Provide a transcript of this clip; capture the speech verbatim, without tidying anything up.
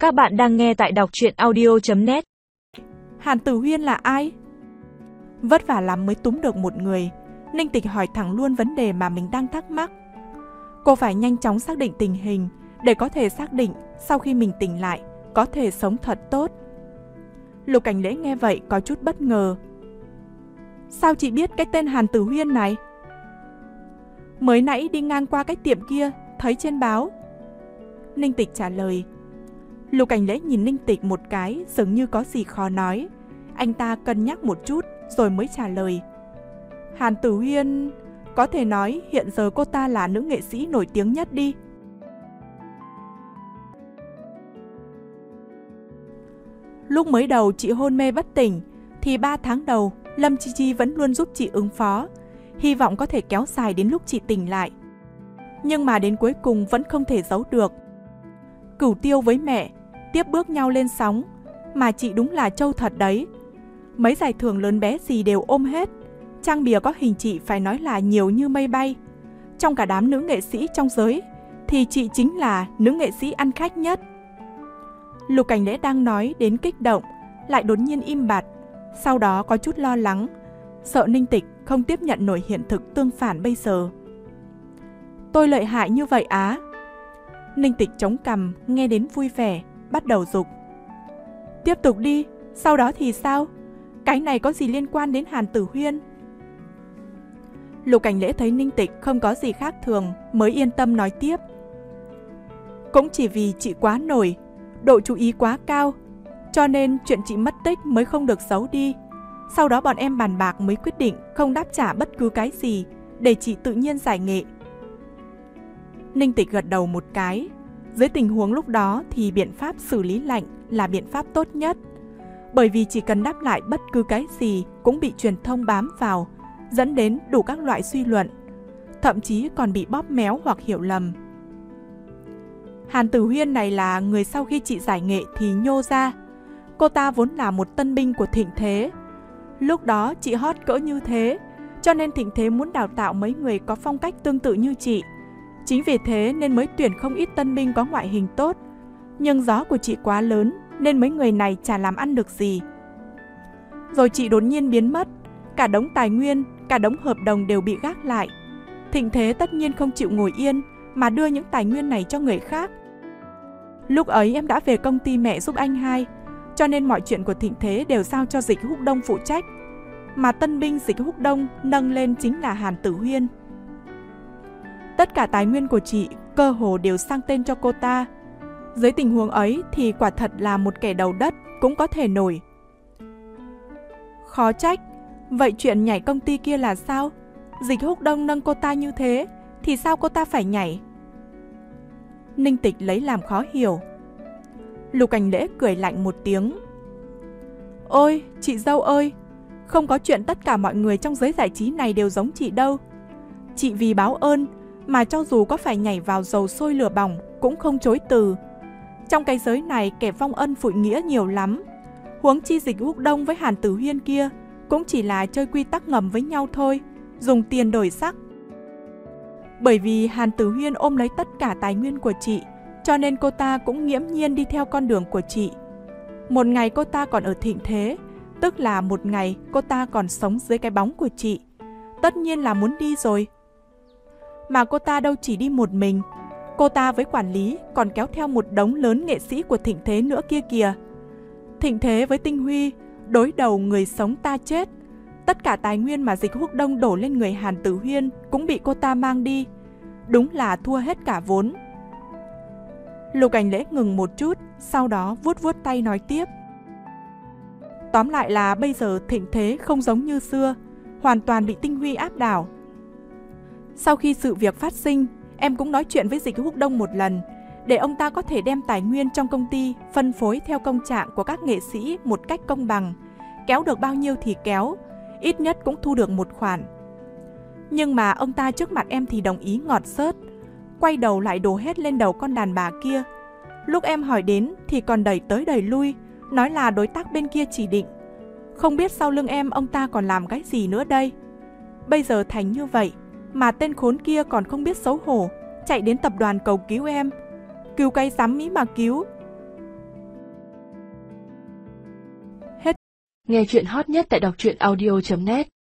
Các bạn đang nghe tại đọc truyện audio chấm net. Hàn Tử Huyên là ai? Vất vả lắm mới túm được một người, Ninh Tịch hỏi thẳng luôn vấn đề mà mình đang thắc mắc. Cô phải nhanh chóng xác định tình hình để có thể xác định sau khi mình tỉnh lại có thể sống thật tốt. Lục Cảnh Lễ nghe vậy có chút bất ngờ. Sao chị biết cái tên Hàn Tử Huyên này? Mới nãy đi ngang qua cái tiệm kia, thấy trên báo. Ninh Tịch trả lời. Lục Cảnh Lễ nhìn Ninh Tịch một cái, dường như có gì khó nói. Anh ta cân nhắc một chút rồi mới trả lời. Hàn Tử Huyên, có thể nói hiện giờ cô ta là nữ nghệ sĩ nổi tiếng nhất đi. Lúc mới đầu chị hôn mê bất tỉnh, thì ba tháng đầu Lâm Chi Chi vẫn luôn giúp chị ứng phó, hy vọng có thể kéo dài đến lúc chị tỉnh lại. Nhưng mà đến cuối cùng vẫn không thể giấu được. Cửu Tiêu với mẹ tiếp bước nhau lên sóng, mà chị đúng là trâu thật đấy. Mấy giải thưởng lớn bé gì đều ôm hết, trang bìa có hình chị phải nói là nhiều như mây bay. Trong cả đám nữ nghệ sĩ trong giới thì chị chính là nữ nghệ sĩ ăn khách nhất. Lục Cảnh Lễ đang nói đến kích động, lại đột nhiên im bặt, sau đó có chút lo lắng, sợ Ninh Tịch không tiếp nhận nổi hiện thực tương phản bây giờ. Tôi lợi hại như vậy á? Ninh Tịch chống cằm, nghe đến vui vẻ, bắt đầu giục. Tiếp tục đi, sau đó thì sao? Cái này có gì liên quan đến Hàn Tử Huyên? Lục Cảnh Lễ thấy Ninh Tịch không có gì khác thường mới yên tâm nói tiếp. Cũng chỉ vì chị quá nổi, độ chú ý quá cao, cho nên chuyện chị mất tích mới không được giấu đi. Sau đó bọn em bàn bạc mới quyết định không đáp trả bất cứ cái gì để chị tự nhiên giải nghệ. Ninh Tịch gật đầu một cái. Dưới tình huống lúc đó thì biện pháp xử lý lạnh là biện pháp tốt nhất. Bởi vì chỉ cần đáp lại bất cứ cái gì cũng bị truyền thông bám vào, dẫn đến đủ các loại suy luận, thậm chí còn bị bóp méo hoặc hiểu lầm. Hàn Tử Huyên này là người sau khi chị giải nghệ thì nhô ra. Cô ta vốn là một tân binh của Thịnh Thế. Lúc đó chị hot cỡ như thế, cho nên Thịnh Thế muốn đào tạo mấy người có phong cách tương tự như chị. Chính vì thế nên mới tuyển không ít tân binh có ngoại hình tốt. Nhưng gió của chị quá lớn nên mấy người này chả làm ăn được gì. Rồi chị đột nhiên biến mất, cả đống tài nguyên, cả đống hợp đồng đều bị gác lại. Thịnh Thế tất nhiên không chịu ngồi yên mà đưa những tài nguyên này cho người khác. Lúc ấy em đã về công ty mẹ giúp anh hai, cho nên mọi chuyện của Thịnh Thế đều giao cho Dịch Húc Đông phụ trách. Mà tân binh Dịch Húc Đông nâng lên chính là Hàn Tử Huyên. Tất cả tài nguyên của chị cơ hồ đều sang tên cho cô ta. Dưới tình huống ấy thì quả thật là một kẻ đầu đất cũng có thể nổi. Khó trách. Vậy chuyện nhảy công ty kia là sao? Dịch Húc Đông nâng cô ta như thế thì sao cô ta phải nhảy? Ninh Tịch lấy làm khó hiểu. Lục Cảnh Lễ cười lạnh một tiếng. Ôi, chị dâu ơi, không có chuyện tất cả mọi người trong giới giải trí này đều giống chị đâu. Chị vì báo ơn mà cho dù có phải nhảy vào dầu sôi lửa bỏng cũng không chối từ. Trong cái giới này kẻ vong ân phụ nghĩa nhiều lắm. Huống chi Dịch Húc Đông với Hàn Tử Huyên kia cũng chỉ là chơi quy tắc ngầm với nhau thôi, dùng tiền đổi sắc. Bởi vì Hàn Tử Huyên ôm lấy tất cả tài nguyên của chị, cho nên cô ta cũng nghiễm nhiên đi theo con đường của chị. Một ngày cô ta còn ở Thịnh Thế, tức là một ngày cô ta còn sống dưới cái bóng của chị. Tất nhiên là muốn đi rồi. Mà cô ta đâu chỉ đi một mình, cô ta với quản lý còn kéo theo một đống lớn nghệ sĩ của Thịnh Thế nữa kia kìa. Thịnh Thế với Tinh Huy đối đầu người sống ta chết. Tất cả tài nguyên mà Dịch Húc Đông đổ lên người Hàn Tử Huyên cũng bị cô ta mang đi. Đúng là thua hết cả vốn. Lục Cảnh Lễ ngừng một chút, sau đó vuốt vuốt tay nói tiếp. Tóm lại là bây giờ Thịnh Thế không giống như xưa, hoàn toàn bị Tinh Huy áp đảo. Sau khi sự việc phát sinh, em cũng nói chuyện với Dịch Húc Đông một lần, để ông ta có thể đem tài nguyên trong công ty phân phối theo công trạng của các nghệ sĩ một cách công bằng, kéo được bao nhiêu thì kéo, ít nhất cũng thu được một khoản. Nhưng mà ông ta trước mặt em thì đồng ý ngọt xớt, quay đầu lại đổ hết lên đầu con đàn bà kia. Lúc em hỏi đến thì còn đẩy tới đẩy lui, nói là đối tác bên kia chỉ định. Không biết sau lưng em ông ta còn làm cái gì nữa đây. Bây giờ thành như vậy, mà tên khốn kia còn không biết xấu hổ, chạy đến tập đoàn cầu cứu em. Cứu cái rắm mỹ mà cứu. Nghe chuyện hot nhất tại đọc truyện audio chấm net.